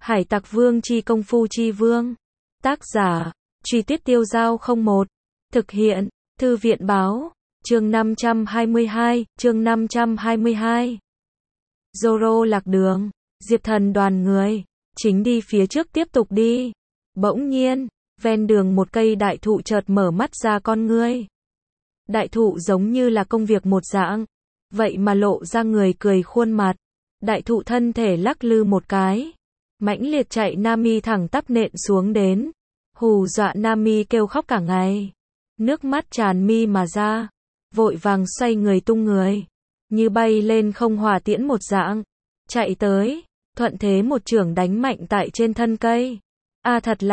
Hải Tặc Vương chi công phu chi vương. Tác giả, Truy Tuyết Tiêu Giao 01. Thực hiện, Thư viện báo, chương 522, chương 522. Zoro lạc đường, Diệp Thần đoàn người, chính đi phía trước tiếp tục đi. Bỗng nhiên, ven đường một cây đại thụ chợt mở mắt ra con ngươi. Đại thụ giống như là công việc một dạng, vậy mà lộ ra người cười khuôn mặt. Đại thụ thân thể lắc lư một cái, mãnh liệt chạy Nami thẳng tắp nện xuống đến, hù dọa Nami kêu khóc cả ngày. Nước mắt tràn mi mà ra, vội vàng xoay người tung người, như bay lên không hỏa tiễn một dạng, chạy tới, thuận thế một chưởng đánh mạnh tại trên thân cây. À thật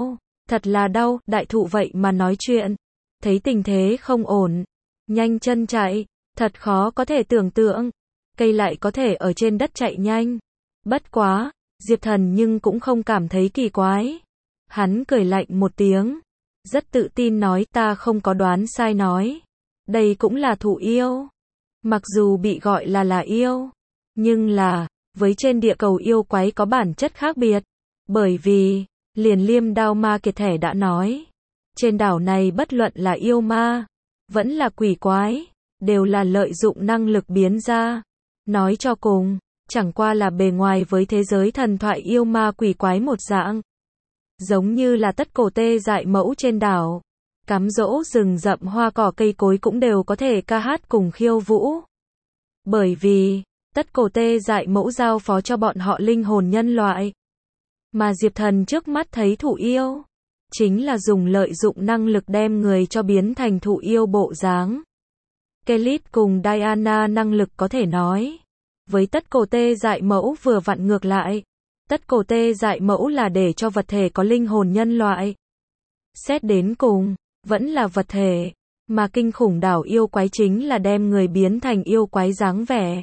là đau, đại thụ vậy mà nói chuyện. Thấy tình thế không ổn, nhanh chân chạy, thật khó có thể tưởng tượng, cây lại có thể ở trên đất chạy nhanh. Bất quá, Diệp Thần nhưng cũng không cảm thấy kỳ quái. Hắn cười lạnh một tiếng, rất tự tin nói ta không có đoán sai nói. Đây cũng là thụ yêu. Mặc dù bị gọi là yêu, nhưng là, với trên địa cầu yêu quái có bản chất khác biệt. Bởi vì, liền Liêm Đao Ma Kiệt Thẻ đã nói, trên đảo này bất luận là yêu ma, vẫn là quỷ quái, đều là lợi dụng năng lực biến ra. Nói cho cùng, chẳng qua là bề ngoài với thế giới thần thoại yêu ma quỷ quái một dạng. Giống như là tất cổ tê dại mẫu trên đảo, cắm dỗ rừng rậm hoa cỏ cây cối cũng đều có thể ca hát cùng khiêu vũ. Bởi vì, tất cổ tê dại mẫu giao phó cho bọn họ linh hồn nhân loại. Mà Diệp Thần trước mắt thấy thụ yêu, chính là dùng lợi dụng năng lực đem người cho biến thành thụ yêu bộ dáng. Kelit cùng Diana năng lực có thể nói, với tất cổ tê dại mẫu vừa vặn ngược lại. Tất cổ tê dại mẫu là để cho vật thể có linh hồn nhân loại. Xét đến cùng, vẫn là vật thể, mà kinh khủng đảo yêu quái chính là đem người biến thành yêu quái dáng vẻ.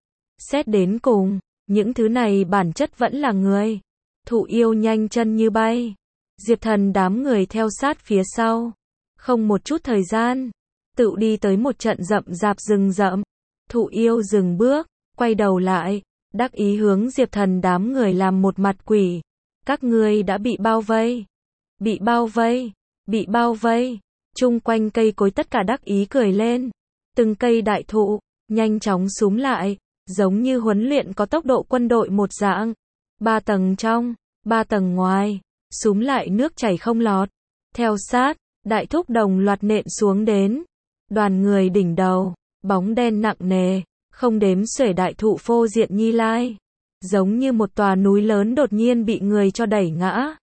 Xét đến cùng, những thứ này bản chất vẫn là người. Thụ yêu nhanh chân như bay, Diệp Thần đám người theo sát phía sau, không một chút thời gian, tự đi tới một trận rậm rạp rừng rậm. Thụ yêu dừng bước, quay đầu lại, đắc ý hướng Diệp Thần đám người làm một mặt quỷ. Các ngươi đã bị bao vây. Bị bao vây. Bị bao vây. Chung quanh cây cối tất cả đắc ý cười lên. Từng cây đại thụ, nhanh chóng xúm lại, giống như huấn luyện có tốc độ quân đội một dạng. 3 tầng trong, 3 tầng ngoài, xúm lại nước chảy không lọt. Theo sát, đại thúc đồng loạt nện xuống đến. Đoàn người đỉnh đầu, bóng đen nặng nề. Không đếm xuể đại thụ phô diện Như Lai, giống như một tòa núi lớn đột nhiên bị người cho đẩy ngã.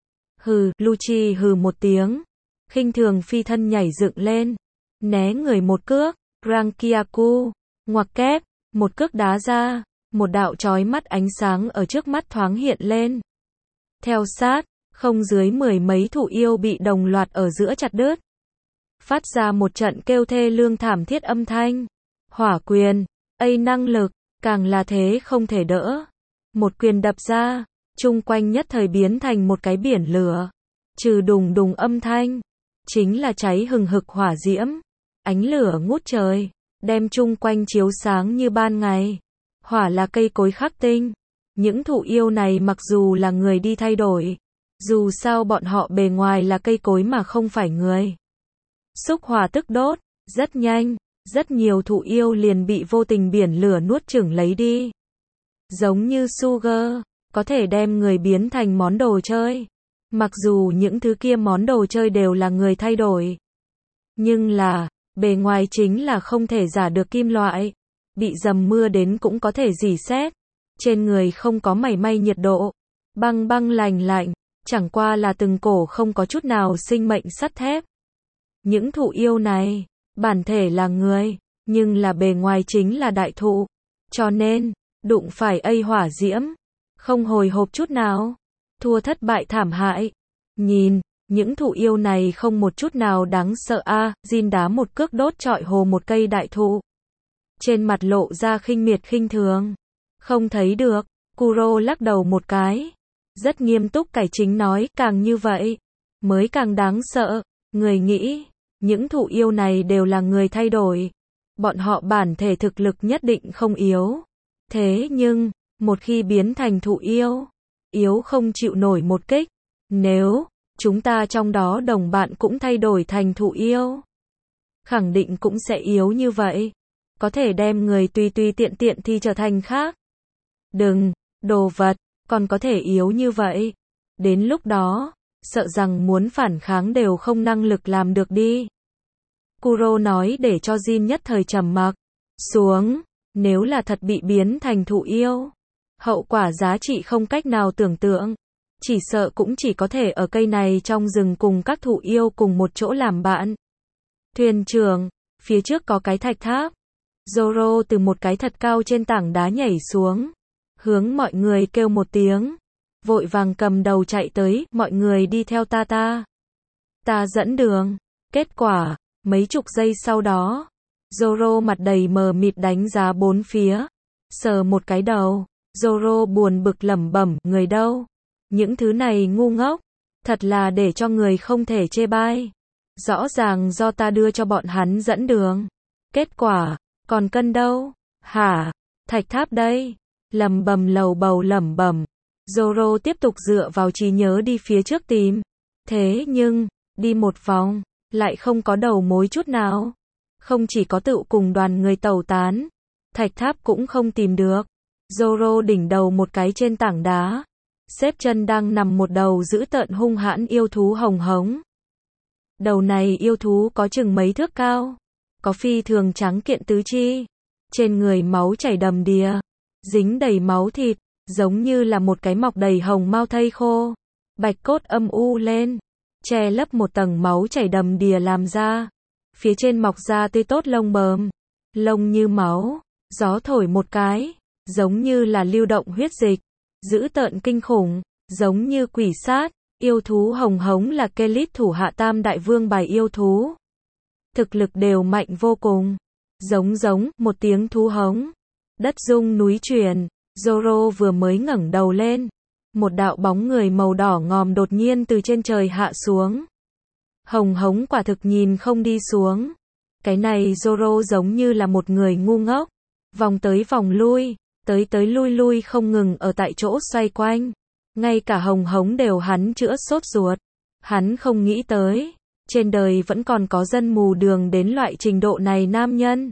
Hừ, Lucci hừ một tiếng, khinh thường phi thân nhảy dựng lên, né người một cước, Rankiaku, ngoặc kép, một cước đá ra, một đạo chói mắt ánh sáng ở trước mắt thoáng hiện lên. Theo sát, không dưới 10 mấy thụ yêu bị đồng loạt ở giữa chặt đứt, phát ra một trận kêu thê lương thảm thiết âm thanh. Hỏa quyền, năng lực, càng là thế không thể đỡ. Một quyền đập ra, chung quanh nhất thời biến thành một cái biển lửa. Trừ đùng đùng âm thanh, chính là cháy hừng hực hỏa diễm. Ánh lửa ngút trời, đem chung quanh chiếu sáng như ban ngày. Hỏa là cây cối khắc tinh. Những thụ yêu này mặc dù là người đi thay đổi, dù sao bọn họ bề ngoài là cây cối mà không phải người. Xúc hỏa tức đốt, rất nhanh. Rất nhiều thụ yêu liền bị vô tình biển lửa nuốt chửng lấy đi. Giống như Sugar, có thể đem người biến thành món đồ chơi. Mặc dù những thứ kia món đồ chơi đều là người thay đổi. Nhưng là, bề ngoài chính là không thể giả được kim loại. Bị dầm mưa đến cũng có thể rỉ sét. Trên người không có mảy may nhiệt độ. Băng băng lạnh lạnh, chẳng qua là từng cổ không có chút nào sinh mệnh sắt thép. Những thụ yêu này, bản thể là người, nhưng là bề ngoài chính là đại thụ. Cho nên, đụng phải hỏa diễm, không hồi hộp chút nào. Thua thất bại thảm hại. Nhìn, những thụ yêu này không một chút nào đáng sợ Jin đá một cước đốt trọi hồ một cây đại thụ. Trên mặt lộ ra khinh miệt khinh thường. Không thấy được, Kuro lắc đầu một cái. Rất nghiêm túc cải chính nói, càng như vậy, mới càng đáng sợ. Người nghĩ, những thụ yêu này đều là người thay đổi. Bọn họ bản thể thực lực nhất định không yếu. Thế nhưng, một khi biến thành thụ yêu, yếu không chịu nổi một kích. Nếu chúng ta trong đó đồng bạn cũng thay đổi thành thụ yêu, khẳng định cũng sẽ yếu như vậy. Có thể đem người tùy tùy tiện tiện thì trở thành khác. Đừng, đồ vật, còn có thể yếu như vậy. Đến lúc đó, sợ rằng muốn phản kháng đều không năng lực làm được đi. Kuro nói để cho Jin nhất thời trầm mặc xuống. Nếu là thật bị biến thành thụ yêu, hậu quả giá trị không cách nào tưởng tượng. Chỉ sợ cũng chỉ có thể ở cây này trong rừng cùng các thụ yêu cùng một chỗ làm bạn. Thuyền trưởng, phía trước có cái thạch tháp. Zoro từ một cái thật cao trên tảng đá nhảy xuống, hướng mọi người kêu một tiếng, vội vàng cầm đầu chạy tới, mọi người đi theo ta. Ta dẫn đường. Kết quả, mấy chục giây sau đó, Zoro mặt đầy mờ mịt đánh giá bốn phía, sờ một cái đầu, Zoro buồn bực lẩm bẩm, người đâu? Những thứ này ngu ngốc, thật là để cho người không thể chê bai. Rõ ràng do ta đưa cho bọn hắn dẫn đường. Kết quả, còn cân đâu? Hả? Thạch tháp đây. Lẩm bẩm lầu bầu lẩm bẩm. Zoro tiếp tục dựa vào trí nhớ đi phía trước tìm. Thế nhưng, đi một vòng, lại không có đầu mối chút nào. Không chỉ có tự cùng đoàn người tẩu tán, thạch tháp cũng không tìm được. Zoro đỉnh đầu một cái trên tảng đá, xếp chân đang nằm một đầu dữ tợn hung hãn yêu thú hồng hống. Đầu này yêu thú có chừng mấy thước cao, có phi thường trắng kiện tứ chi, trên người máu chảy đầm đìa, dính đầy máu thịt, giống như là một cái mọc đầy hồng mao thây khô, bạch cốt âm u lên, che lấp một tầng máu chảy đầm đìa làm ra. Phía trên mọc ra tươi tốt lông bờm, lông như máu, gió thổi một cái, giống như là lưu động huyết dịch, dữ tợn kinh khủng, giống như quỷ sát. Yêu thú hồng hống là Kelit thủ hạ tam đại vương bài yêu thú. Thực lực đều mạnh vô cùng. Giống, một tiếng thú hống. Đất rung núi chuyển, Zoro vừa mới ngẩng đầu lên. Một đạo bóng người màu đỏ ngòm đột nhiên từ trên trời hạ xuống. Hồng hống quả thực nhìn không đi xuống. Cái này Zoro giống như là một người ngu ngốc. Vòng tới vòng lui, tới lui lui không ngừng ở tại chỗ xoay quanh. Ngay cả hồng hống đều hắn chữa sốt ruột. Hắn không nghĩ tới, trên đời vẫn còn có dân mù đường đến loại trình độ này nam nhân.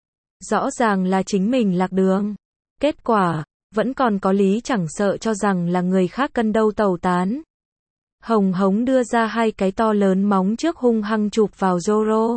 Rõ ràng là chính mình lạc đường. Kết quả, vẫn còn có lý chẳng sợ cho rằng là người khác cân đâu tẩu tán. Hồng hống đưa ra hai cái to lớn móng trước hung hăng chụp vào Zoro.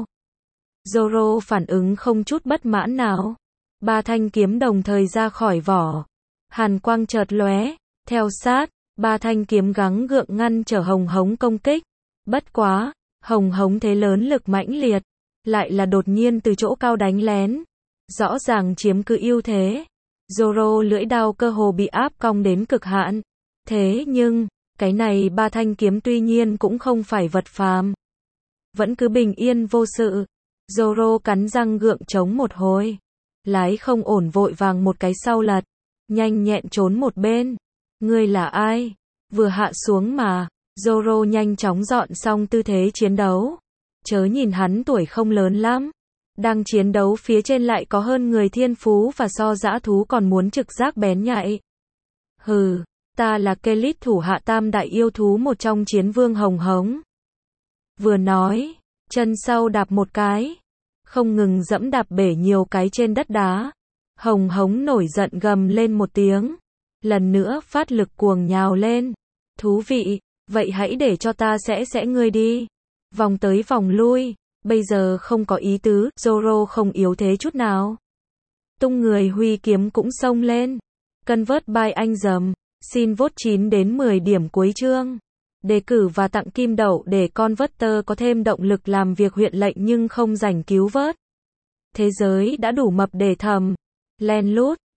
Zoro phản ứng không chút bất mãn nào. Ba thanh kiếm đồng thời ra khỏi vỏ. Hàn quang chợt lóe, theo sát, ba thanh kiếm gắng gượng ngăn trở hồng hống công kích. Bất quá, hồng hống thế lớn lực mãnh liệt, lại là đột nhiên từ chỗ cao đánh lén. Rõ ràng chiếm cứ ưu thế. Zoro lưỡi đao cơ hồ bị áp cong đến cực hạn. Thế nhưng, cái này ba thanh kiếm tuy nhiên cũng không phải vật phàm. Vẫn cứ bình yên vô sự. Zoro cắn răng gượng chống một hồi. Lái không ổn vội vàng một cái sau lật. Nhanh nhẹn trốn một bên. Ngươi là ai? Vừa hạ xuống mà. Zoro nhanh chóng dọn xong tư thế chiến đấu. Chớ nhìn hắn tuổi không lớn lắm. Đang chiến đấu phía trên lại có hơn người thiên phú và so dã thú còn muốn trực giác bén nhạy. Hừ, ta là Kelit thủ hạ tam đại yêu thú một trong chiến vương hồng hống. Vừa nói, chân sau đạp một cái. Không ngừng dẫm đạp bể nhiều cái trên đất đá. Hồng hống nổi giận gầm lên một tiếng. Lần nữa phát lực cuồng nhào lên. Thú vị, vậy hãy để cho ta sẽ ngươi đi. Vòng tới vòng lui, bây giờ không có ý tứ, Zoro không yếu thế chút nào. Tung người huy kiếm cũng xông lên. Convert by anh dầm, xin vote 9 đến 10 điểm cuối chương. Đề cử và tặng kim đậu để Converter có thêm động lực làm việc huyện lệnh nhưng không rảnh cứu vớt. Thế giới đã đủ mập để thầm. Len lút.